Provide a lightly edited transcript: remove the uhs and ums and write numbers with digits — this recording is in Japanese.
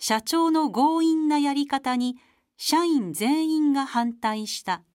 社長の強引なやり方に社員全員が反対した。